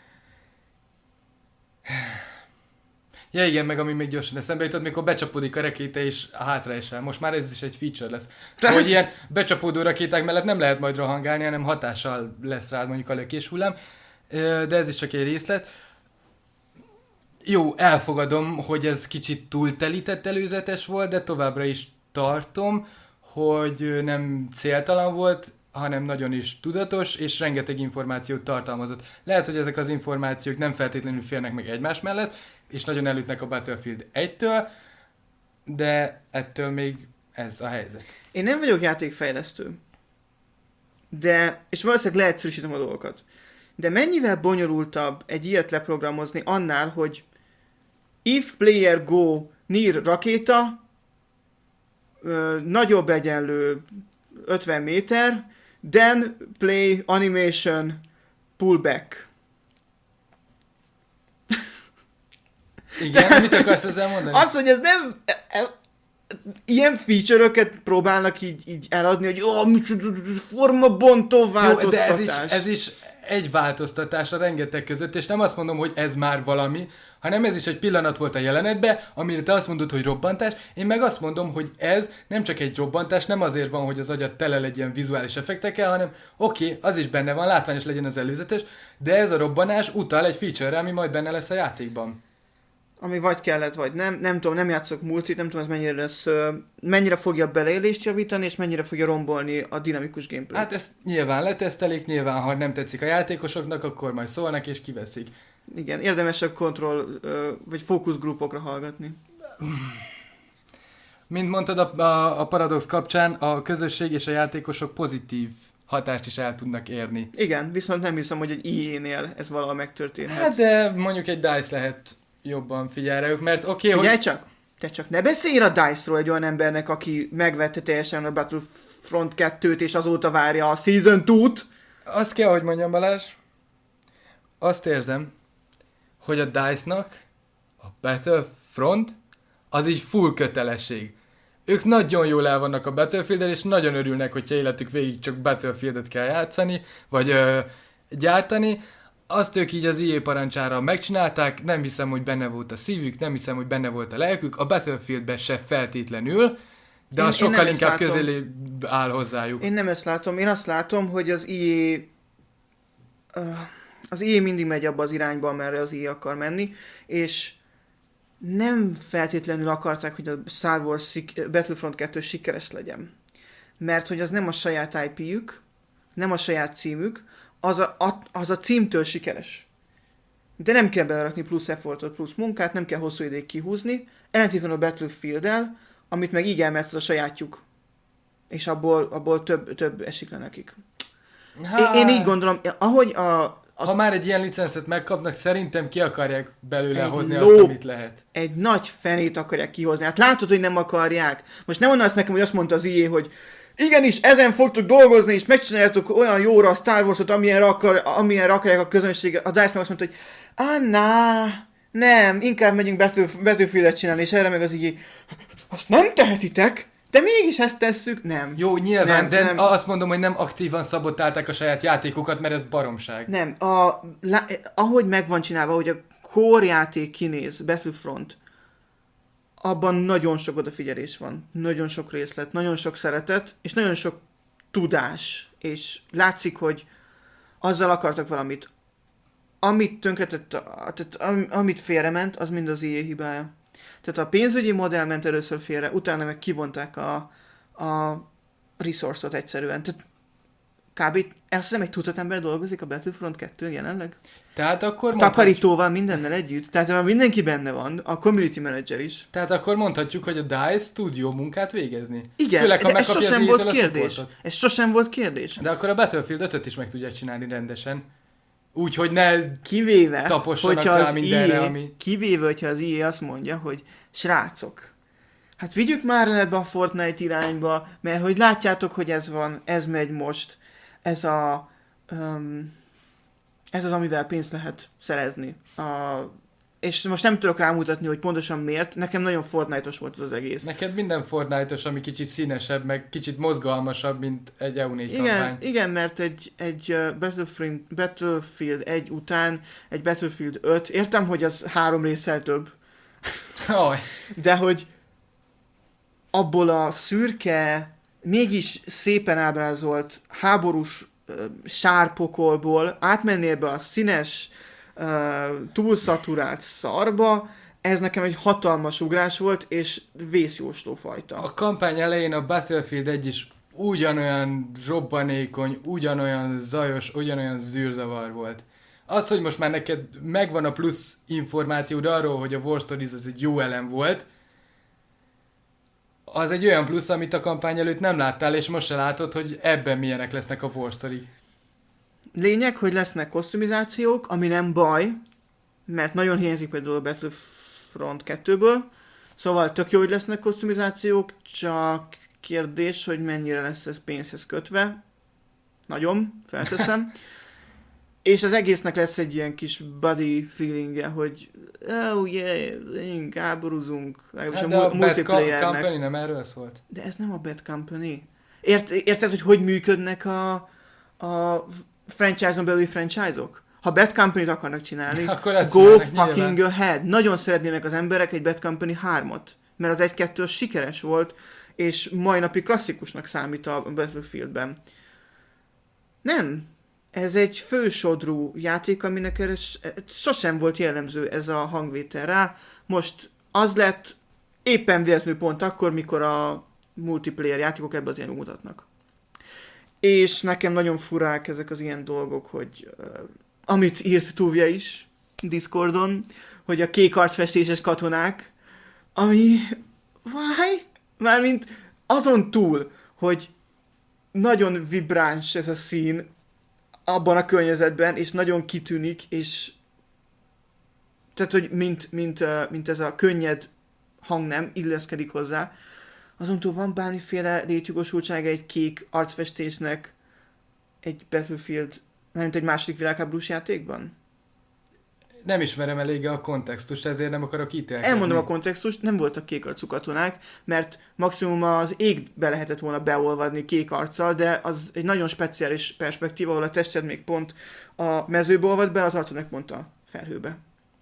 Speaker 1: Ja igen, meg ami még gyorsan eszembe jutott, mikor becsapódik a rakéta és hátra esel. Most már ez is egy feature lesz. Hogy ilyen becsapódó rakéták mellett nem lehet majd rohangálni, hanem hatással lesz rád mondjuk a lökés hullám. De ez is csak egy részlet. Jó, elfogadom, hogy ez kicsit túltelített előzetes volt, de továbbra is tartom, hogy nem céltalan volt, hanem nagyon is tudatos, és rengeteg információt tartalmazott. Lehet, hogy ezek az információk nem feltétlenül férnek meg egymás mellett, és nagyon elütnek a Battlefield egytől, de ettől még ez a helyzet.
Speaker 2: Én nem vagyok játékfejlesztő, de, és valószínűleg leegyszerűsítem a dolgokat, de mennyivel bonyolultabb egy ilyet leprogramozni annál, hogy if player go near rakéta, ö, nagyobb egyenlő ötven méter, then play animation pullback.
Speaker 1: Igen, mit akarsz ezzel mondani?
Speaker 2: Az, hogy ez nem... E, e, ilyen feature-öket próbálnak így, így eladni, hogy oh, formabontó változtatás.
Speaker 1: Jó, de ez is, ez is egy változtatás a rengeteg között, és nem azt mondom, hogy ez már valami, hanem ez is egy pillanat volt a jelenetben, amire te azt mondod, hogy robbantás, én meg azt mondom, hogy ez nem csak egy robbantás, nem azért van, hogy az agyad tele legyen vizuális effektekkel, hanem oké, okay, az is benne van, látványos legyen az előzetes, de ez a robbanás utal egy feature-re, ami majd benne lesz a játékban.
Speaker 2: Ami vagy kellett, vagy nem. Nem tudom, nem játszok multit, nem tudom, ez mennyire lesz, mennyire fogja beleélést javítani, és mennyire fogja rombolni a dinamikus gameplay.
Speaker 1: Hát ezt nyilván letesztelik, nyilván, ha nem tetszik a játékosoknak, akkor majd szólnak és kiveszik.
Speaker 2: Igen, érdemes a kontroll, vagy fókuszgrupokra hallgatni.
Speaker 1: Mint mondtad a, a, a Paradox kapcsán, a közösség és a játékosok pozitív hatást is el tudnak érni.
Speaker 2: Igen, viszont nem hiszem, hogy egy í á-nél ez valahol megtörténhet.
Speaker 1: Hát de mondjuk egy DICE lehet jobban figyelj rájuk, mert oké, okay,
Speaker 2: Figyelj
Speaker 1: hogy...
Speaker 2: csak! te csak ne beszélj a DICE-ról egy olyan embernek, aki megvette teljesen a Battlefront kettőt, és azóta várja a Season kettőt.
Speaker 1: Azt kell, hogy mondjam, Balázs, azt érzem, hogy a dice-nak a Battlefront az így full kötelesség. Ők nagyon jól el vannak a Battlefield-el, és nagyon örülnek, hogyha életük végig csak Battlefield-et kell játszani, vagy ö, gyártani. Azt ők így az i á parancsára megcsinálták, nem hiszem, hogy benne volt a szívük, nem hiszem, hogy benne volt a lelkük, a Battlefield-ben se feltétlenül, de
Speaker 2: Én-
Speaker 1: az
Speaker 2: én
Speaker 1: sokkal
Speaker 2: nem ezt
Speaker 1: inkább
Speaker 2: látom.
Speaker 1: közé áll hozzájuk.
Speaker 2: Én nem ezt látom, én azt látom, hogy az i á... Uh, az i á mindig megy abba az irányba, amerre az i á akar menni, és nem feltétlenül akarták, hogy a Star Wars sik- Battlefront kettő sikeres legyen. Mert hogy az nem a saját i pé-jük, nem a saját címük, az a, a, az a címtől sikeres. De nem kell belerakni plusz effortot, plusz munkát, nem kell hosszú ideig kihúzni. Ellentétben a Battlefield-el, amit meg így elmehet, az a sajátjuk. És abból, abból több, több esik le nekik.
Speaker 1: Hát,
Speaker 2: Én, én így gondolom, ahogy a... Az
Speaker 1: ha már egy ilyen licenszet megkapnak, szerintem ki akarják belőle
Speaker 2: Egy
Speaker 1: hozni
Speaker 2: ló-
Speaker 1: azt, amit lehet.
Speaker 2: egy nagy fenét akarják kihozni. Hát látod, hogy nem akarják. Most nem mondasz nekem, hogy azt mondta az i á, hogy igenis, ezen fogtok dolgozni, és megcsináljátok olyan jóra a Star Wars-ot, amilyenre, akar, amilyenre akarják a közönség. A DICE meg azt mondta, hogy Anna, nem, inkább megyünk Battle- Battlefield-et csinálni, és erre meg az i á, azt nem tehetitek, de mégis ezt tesszük. Nem.
Speaker 1: Jó, nyilván,
Speaker 2: Nem,
Speaker 1: de
Speaker 2: nem.
Speaker 1: azt mondom, hogy nem aktívan szabotálták a saját játékokat, mert ez baromság.
Speaker 2: Nem, a, lá, ahogy meg van csinálva, hogy a core játék kinéz, Battlefront, abban nagyon sok odafigyelés van, nagyon sok részlet, nagyon sok szeretet, és nagyon sok tudás, és látszik, hogy azzal akartak valamit. Amit tönkretett, tehát am, amit félrement, az mind az i á hibája. Tehát a pénzügyi modell ment először félre, utána meg kivonták a, a resource-ot egyszerűen. Tehát kb. Azt hiszem, egy tucat ember dolgozik a Battlefront kettőn jelenleg.
Speaker 1: Tehát akkor, mondhatjuk,
Speaker 2: Takarítóval, mindennel együtt. Tehát már mindenki benne van, a community manager is.
Speaker 1: tehát akkor mondhatjuk, hogy a DICE tud jó munkát végezni.
Speaker 2: Igen,
Speaker 1: Főleg, ha
Speaker 2: de ez
Speaker 1: megkapja az
Speaker 2: sosem
Speaker 1: i á-től
Speaker 2: volt
Speaker 1: a
Speaker 2: kérdés.
Speaker 1: supportot.
Speaker 2: Ez sosem volt kérdés.
Speaker 1: De akkor a Battlefield ötöt is meg tudják csinálni rendesen. Úgy, hogy ne...
Speaker 2: Kivéve,
Speaker 1: Tapossanak
Speaker 2: hogyha
Speaker 1: rá
Speaker 2: az
Speaker 1: mindenre,
Speaker 2: i á,
Speaker 1: ami-
Speaker 2: kivéve, hogyha az i á azt mondja, hogy srácok, hát vigyük már le ebbe a Fortnite irányba, mert hogy látjátok, hogy ez van, ez megy most, ez a um, ez az, amivel pénzt lehet szerezni. A, és most nem tudok rámutatni, hogy pontosan miért, nekem nagyon Fortnite-os volt az, az egész.
Speaker 1: Neked minden Fortnite-os, ami kicsit színesebb, meg kicsit mozgalmasabb, mint egy E U négy
Speaker 2: Igen,
Speaker 1: kampány.
Speaker 2: igen, mert egy, egy uh, Battlefield, Battlefield egy után egy Battlefield öt, értem, hogy az három résszel több,
Speaker 1: Aj,
Speaker 2: de hogy abból a szürke, mégis szépen ábrázolt háborús uh, sárpokolból átmennél be a színes, uh, túlszaturált szarba, ez nekem egy hatalmas ugrás volt, és vészjósló fajta.
Speaker 1: a kampány elején a Battlefield egy is ugyanolyan robbanékony, ugyanolyan zajos, ugyanolyan zűrzavar volt. Az, hogy most már neked megvan a plusz információd arról, hogy a War Stories az egy jó elem volt, az egy olyan plusz, amit a kampány előtt nem láttál, és most se látod, hogy ebben milyenek lesznek a War Story.
Speaker 2: Lényeg, hogy lesznek kosztumizációk, ami nem baj, mert nagyon hiányzik például a Battlefront kettőből, szóval tök jó, hogy lesznek kosztumizációk, csak kérdés, hogy mennyire lesz ez pénzhez kötve. Nagyon, felteszem. És az egésznek lesz egy ilyen kis buddy feelingje, hogy oh yeah, háborúzunk, legalábbis
Speaker 1: Hát
Speaker 2: a
Speaker 1: de a
Speaker 2: mu-
Speaker 1: Bad
Speaker 2: multiplayernek.
Speaker 1: Company nem erről szólt.
Speaker 2: De ez nem a Bad Company. Ért, érted, hogy hogy működnek a, a franchise-on belüli franchise-ok? Ha Bad Company-t akarnak csinálni,
Speaker 1: Akkor ezt
Speaker 2: go
Speaker 1: csinálnak,
Speaker 2: fucking
Speaker 1: nyilván.
Speaker 2: ahead. Nagyon szeretnének az emberek egy Bad Company hármat, mert az egy kettő sikeres volt, és mai napig klasszikusnak számít a Battlefieldben. Nem. Ez egy fősodrú játék, aminek erre s- sosem volt jellemző ez a hangvétel rá. Most az lett éppen véletlenül pont akkor, mikor a multiplayer játékok ebbe az ilyen mutatnak. És nekem nagyon furák ezek az ilyen dolgok, hogy uh, amit írt Tuvia is Discordon, hogy a kék arcfestéses katonák, ami... Why? Mármint azon túl, hogy nagyon vibráns ez a szín abban a környezetben, és nagyon kitűnik, és tehát, hogy mint, mint, uh, mint ez a könnyed hangnem illeszkedik hozzá. Azon túl van bármiféle létjogosultsága egy kék arcfestésnek egy Battlefield, nem egy második világháborús játékban?
Speaker 1: Nem ismerem eléggé a kontextust, ezért nem akarok ítélkezni.
Speaker 2: Elmondom a kontextust, nem voltak kék arcú katonák, mert maximum az égbe lehetett volna beolvadni kék arccal, de az egy nagyon speciális perspektíva, ahol a tested még pont a mezőbe olvad be, az arcod meg pont a felhőbe.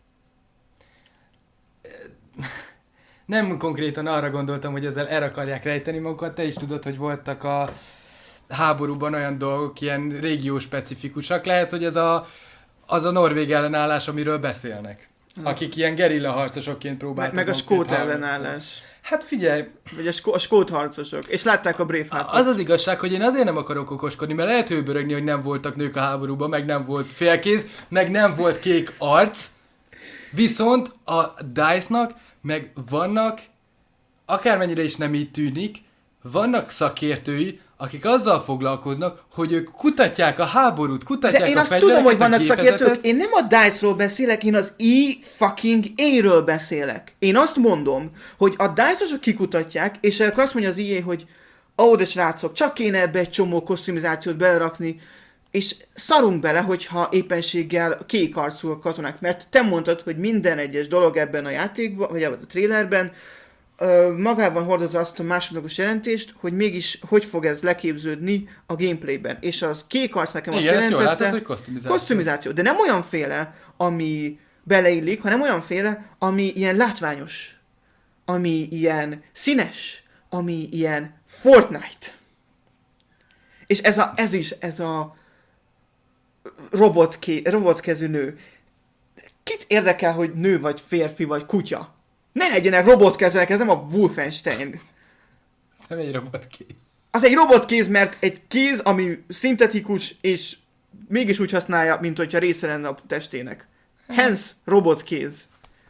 Speaker 1: Nem konkrétan arra gondoltam, hogy ezzel el akarják rejteni magukat, te is tudod, hogy voltak a háborúban olyan dolgok, ilyen régió specifikusak. Lehet, hogy ez a, az a norvég ellenállás, amiről beszélnek. Hmm. Akik ilyen gerilla harcosokként próbáltak.
Speaker 2: Meg, meg a skót ellenállás.
Speaker 1: Hát figyelj!
Speaker 2: Vagy a, skó, a skót harcosok. És látták a Braveheart-ot.
Speaker 1: Az az igazság, hogy én azért nem akarok okoskodni, mert lehet hőbörögni, hogy nem voltak nők a háborúban, meg nem volt félkéz, meg nem volt kék arc. Viszont a dice-nak meg vannak, akármennyire is nem így tűnik, vannak szakértői, akik azzal foglalkoznak, hogy ők kutatják a háborút, kutatják
Speaker 2: de én
Speaker 1: a
Speaker 2: azt tudom, hogy vannak
Speaker 1: gépezetet.
Speaker 2: szakértők, én nem a dice-ról beszélek, én az E fucking A-ről beszélek. Én azt mondom, hogy a dice-osok kikutatják, és akkor azt mondja az E A, hogy ó, de srácok, csak kéne ebbe egy csomó kosztümizációt belerakni, és szarunk bele, hogyha éppenséggel kék arcú a katonák, mert te mondtad, hogy minden egyes dolog ebben a játékban, vagy a trailerben ö, magában hordozza azt a másodlagos jelentést, hogy mégis hogy fog ez leképződni a gameplayben. És az kék arc nekem
Speaker 1: igen,
Speaker 2: azt jelentette...
Speaker 1: Igen, látod, hogy kosztümizáció.
Speaker 2: Kosztümizáció, de nem olyan féle, ami beleillik, hanem olyan féle, ami ilyen látványos, ami ilyen színes, ami ilyen Fortnite. És ez, a, ez is, ez a robotké, robotkezű nő. Kit érdekel, hogy nő vagy férfi vagy kutya? Ne legyenek robotkezek, ez nem a Wolfenstein.
Speaker 1: Ez nem egy robotkéz.
Speaker 2: Az egy robotkéz, mert egy kéz, ami szintetikus, és mégis úgy használja, mint hogyha része lenne a testének. Hence robotkéz.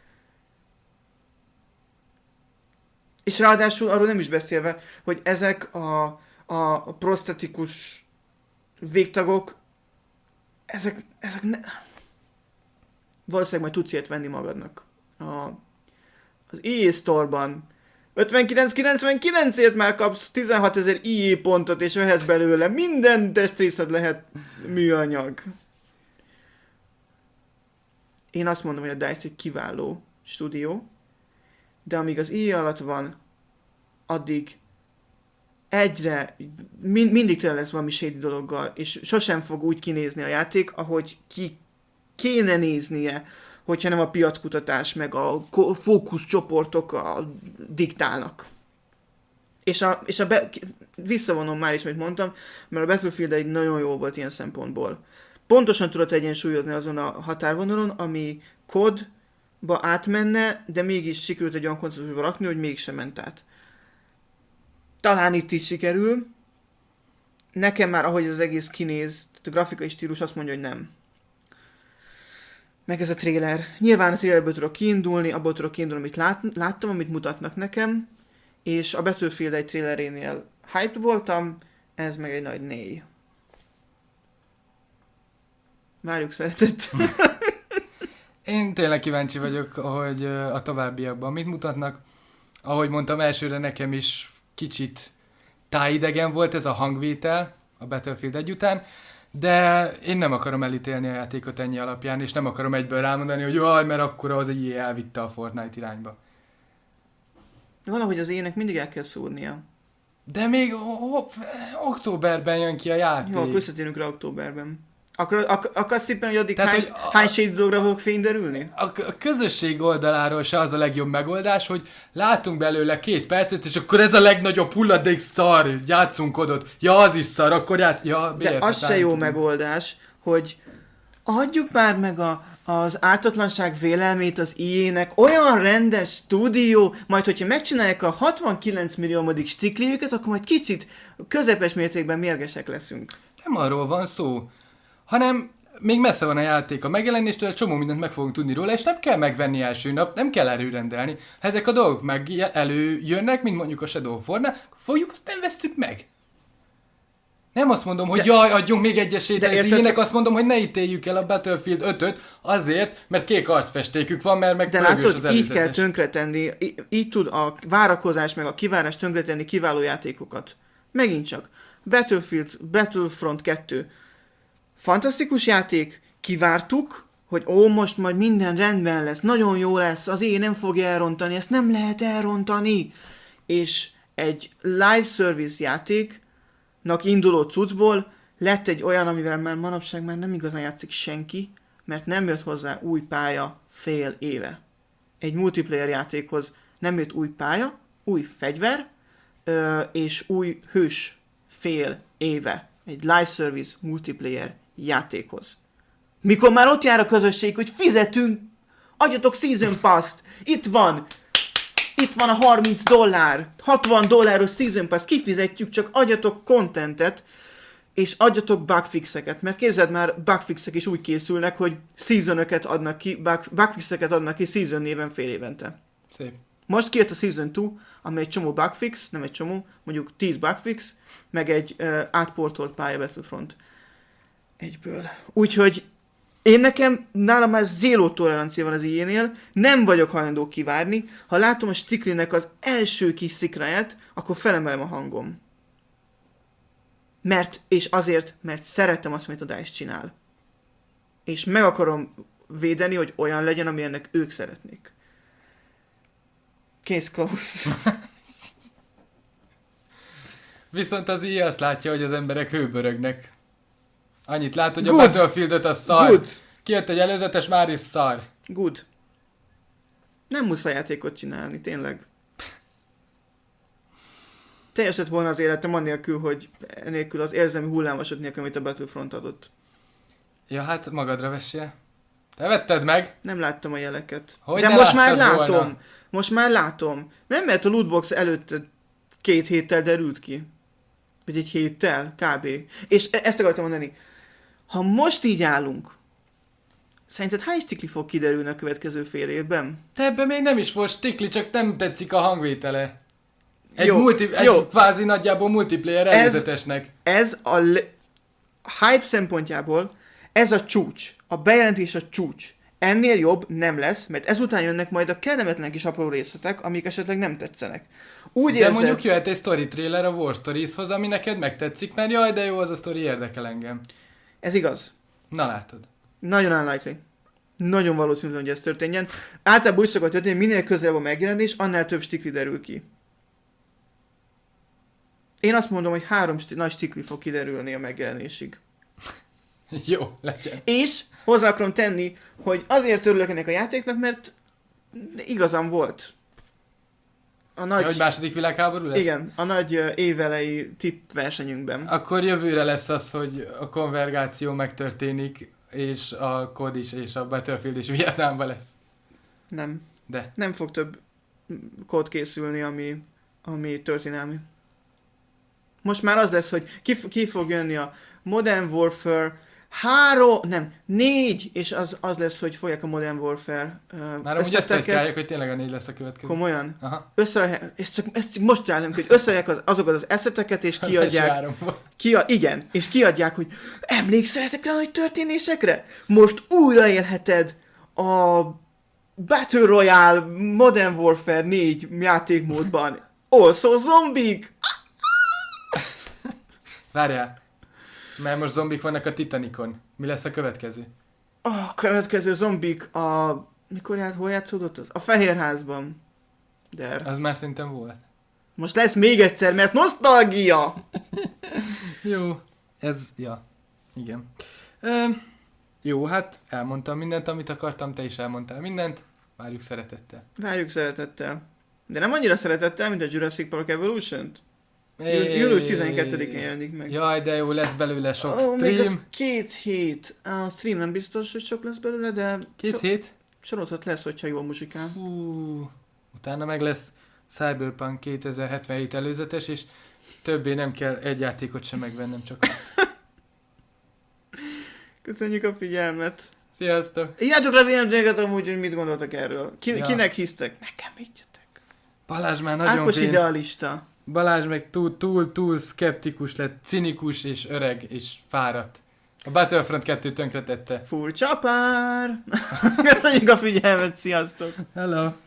Speaker 2: És ráadásul arról nem is beszélve, hogy ezek a, a prosztetikus végtagok Ezek, ezek ne... Valószínűleg majd tudsz ilyet venni magadnak. A, az E A Store-ban ötvenkilenc kilencvenkilencért már kapsz tizenhatezer E A pontot, és vehetsz belőle. Minden testrészed lehet műanyag. Én azt mondom, hogy a DICE egy kiváló stúdió, de amíg az E A alatt van, addig egyre, mind, mindig tele lesz valami shady dologgal, és sosem fog úgy kinézni a játék, ahogy ki kéne néznie, hogyha nem a piackutatás, meg a fókuszcsoportok a diktálnak. És, a, és a be, visszavonom már is, amit mondtam, mert a Battlefield egy nagyon jó volt ilyen szempontból. Pontosan tudott egyensúlyozni azon a határvonalon, ami kódba átmenne, de mégis sikerült egy olyan konceptusba rakni, hogy mégsem ment át. Talán itt is sikerül. Nekem már, ahogy az egész kinéz, a grafikai stílus azt mondja, hogy nem. Meg ez a trailer. Nyilván a trailerből tudok kiindulni, abból tudok kiindulni, amit lát, láttam, amit mutatnak nekem, és a Battlefield egy trailerénél hype voltam, ez meg egy nagy néj. Várjuk szeretett.
Speaker 1: Én tényleg kíváncsi vagyok, hogy a továbbiakban mit mutatnak. Ahogy mondtam, elsőre nekem is kicsit tájidegen volt ez a hangvétel a Battlefield egy után, de én nem akarom elítélni a játékot ennyi alapján, és nem akarom egyből rámondani, hogy jaj, mert akkor az egy ilyen elvitte a Fortnite irányba.
Speaker 2: Valahogy az ének mindig el kell szúrnia.
Speaker 1: De még o- o- októberben jön ki a játék.
Speaker 2: Jó, akkor visszatérünk rá októberben. Akkor, ak- akarsz tippen, hogy addig
Speaker 1: Tehát,
Speaker 2: hány,
Speaker 1: hogy a-
Speaker 2: hány shady dologra fogok fény derülni?
Speaker 1: A, a közösség oldaláról se az a legjobb megoldás, hogy látunk belőle két percet, és akkor ez a legnagyobb hulladék szar, játszunk odot. Ja, az is szar, akkor játsz... Ja,
Speaker 2: De
Speaker 1: miért?
Speaker 2: az se jó megoldás, hogy adjuk már meg a, az ártatlanság vélelmét az i á-nek, olyan rendes stúdió, majd hogyha megcsinálják a hatvankilenc milliómodik stikliüket, akkor majd kicsit közepes mértékben mérgesek leszünk.
Speaker 1: Nem arról van szó, hanem még messze van a játék a megjelenéstől, csomó mindent meg fogunk tudni róla, és nem kell megvenni első nap, nem kell előrendelni. Ha ezek a dolgok meg előjönnek, mint mondjuk a Shadow of War-nál, fogjuk, azt nem vesszük meg. Nem azt mondom, hogy
Speaker 2: De-
Speaker 1: jaj, adjunk még egy esélyt
Speaker 2: De
Speaker 1: az
Speaker 2: érted,
Speaker 1: ilyenek,
Speaker 2: hogy-
Speaker 1: azt mondom, hogy ne ítéljük el a Battlefield ötöt azért, mert kék arcfestékük van, mert meg
Speaker 2: De
Speaker 1: pörgős az
Speaker 2: látod, így kell
Speaker 1: előzetes.
Speaker 2: tönkretenni, í- így tud a várakozás meg a kivárás tönkretenni kiváló játékokat. Megint csak. Battlefield, Battlefront kettő. Fantasztikus játék, kivártuk, hogy ó, most majd minden rendben lesz, nagyon jó lesz, az éj nem fogja elrontani, ezt nem lehet elrontani. És egy live service játéknak induló cuccból lett egy olyan, amivel már manapság már nem igazán játszik senki, mert nem jött hozzá új pálya fél éve. Egy multiplayer játékhoz nem jött új pálya, új fegyver, ö, és új hős fél éve. Egy live service multiplayer játékhoz. Mikor már ott jár a közösség, hogy fizetünk, adjatok Season Pass-t, itt van, itt van a harminc dollár, hatvan dolláros Season Pass, kifizetjük, csak adjatok contentet, és adjatok bugfixeket, mert képzeld már, bugfixek is úgy készülnek, hogy seasonöket adnak ki, bug, bugfixeket adnak ki season néven fél évente.
Speaker 1: Szép.
Speaker 2: Most kijött a Season kettő, ami egy csomó bugfix, nem egy csomó, mondjuk tíz bugfix, meg egy uh, átportolt pálya Battlefront. Egyből. Úgyhogy én nekem, nálam már zéró tolerancia van az ilyenél, nem vagyok hajlandó kivárni. Ha látom a Stiklinek az első kis szikráját, akkor felemelem a hangom. Mert, és azért, mert szeretem azt, amit a DICE csinál. És meg akarom védeni, hogy olyan legyen, amilyennek ők szeretnék. Case close.
Speaker 1: Viszont az i á azt látja, hogy az emberek hőbörögnek. Annyit lát, hogy
Speaker 2: Good.
Speaker 1: a Battlefield öt a szar.
Speaker 2: Good.
Speaker 1: Kijött egy előzetes, már is szar.
Speaker 2: Good. Nem muszáj játékot csinálni, tényleg. Teljes lett volna az életem annélkül, hogy nélkül az érzelmi hullámvasút nélkül, amit a Battlefront adott.
Speaker 1: Ja, hát magadra vessél. Te vetted meg?
Speaker 2: Nem láttam a jeleket.
Speaker 1: Hogy
Speaker 2: de
Speaker 1: ne
Speaker 2: most már
Speaker 1: láttad
Speaker 2: látom.
Speaker 1: volna?
Speaker 2: Most már látom. Nem, mert a lootbox előtt két héttel derült ki. Vagy egy héttel, kb. És e- ezt akartam mondani. Ha most így állunk, szerinted hány stikli fog kiderülni a következő fél évben?
Speaker 1: Te ebben még nem is volt stikli, csak nem tetszik a hangvétele. Egy,
Speaker 2: Jó,
Speaker 1: multi, egy
Speaker 2: jó.
Speaker 1: kvázi nagyjából multiplayer
Speaker 2: Ez-
Speaker 1: előzetesnek.
Speaker 2: Ez a le- hype szempontjából, ez a csúcs. A bejelentés a csúcs. Ennél jobb nem lesz, mert ezután jönnek majd a kellemetlen kis apró részletek, amik esetleg nem tetszenek. Úgy
Speaker 1: De
Speaker 2: érzed,
Speaker 1: mondjuk jöhet egy story trailer a War Stories-hoz, ami neked megtetszik, mert jaj, de jó, az a story érdekel engem.
Speaker 2: ez igaz.
Speaker 1: Na látod.
Speaker 2: Nagyon unlikely. Nagyon valószínű, hogy ez történjen. Általában úgy szokott történni, minél közelebb a megjelenés, annál több stikli derül ki. Én azt mondom, hogy három sti- nagy stikli fog kiderülni a megjelenésig.
Speaker 1: Jó, legyen.
Speaker 2: És hozzá akarom tenni, hogy azért örülök ennek a játéknak, mert igazam volt. A nagy,
Speaker 1: Ja, hogy második világháború lesz?
Speaker 2: igen, a nagy ö, évelei tipp versenyünkben.
Speaker 1: Akkor jövőre lesz az, hogy a konvergáció megtörténik, és a kod is, és a Battlefield is Vietnámban lesz.
Speaker 2: Nem.
Speaker 1: De.
Speaker 2: Nem fog több kód készülni, ami, ami történelmi. Most már az lesz, hogy ki, f- ki fog jönni a Modern Warfare három, nem, négy, és az, az lesz, hogy fogják a Modern Warfare uh,
Speaker 1: Már amúgy ezt plegykálják, hogy tényleg a négy lesz a következő.
Speaker 2: komolyan.
Speaker 1: Aha.
Speaker 2: Összerakják, ezt csak, ezt csak most rájönnek, hogy összerakják az, azokat az eszeteket, és
Speaker 1: Az első
Speaker 2: kiadják,
Speaker 1: háromból.
Speaker 2: Kia, igen, és kiadják, hogy emlékszel ezekre a nagy történésekre? Most újraélheted a Battle Royale Modern Warfare négy játékmódban. Also zombik!
Speaker 1: Várjál. Mert most zombik vannak a Titanicon. Mi lesz a következő?
Speaker 2: A következő zombik a... Mikor ját, hol játszódott az? A Fehérházban. De
Speaker 1: Az már szerintem volt.
Speaker 2: most lesz még egyszer, mert nosztalgia!
Speaker 1: Jó. Ez, ja. Igen. Ö, jó, hát elmondtam mindent, amit akartam, te is elmondtál mindent. Várjuk szeretettel.
Speaker 2: Várjuk szeretettel. De nem annyira szeretettel, mint a Jurassic Park Evolution-t.
Speaker 1: É-
Speaker 2: július tizenkettedikén jelenik meg.
Speaker 1: Jaj, de jó, lesz belőle sok
Speaker 2: Ó, még az
Speaker 1: stream.
Speaker 2: két hét. A stream nem biztos, hogy sok lesz belőle, de
Speaker 1: Két
Speaker 2: so-
Speaker 1: hét?
Speaker 2: sorozat lesz, hogyha jól muzsikál.
Speaker 1: Hú, utána meg lesz Cyberpunk kétezer-hetvenhét előzetes, és többé nem kell egy játékot sem megvennem, csak azt.
Speaker 2: Köszönjük a figyelmet.
Speaker 1: Sziasztok!
Speaker 2: Írjátok le véleményeket amúgy, hogy mit gondoltak erről. Ki,
Speaker 1: Ja.
Speaker 2: Kinek hisztek? Nekem higgyetek.
Speaker 1: Balázs már nagyon
Speaker 2: Ákos
Speaker 1: vén.
Speaker 2: idealista.
Speaker 1: Balázs meg túl, túl, túl szkeptikus lett, cinikus és öreg és fáradt. A Battlefront kettő tönkretette.
Speaker 2: Furcsa pár! Köszönjük a figyelmet, sziasztok!
Speaker 1: Hello!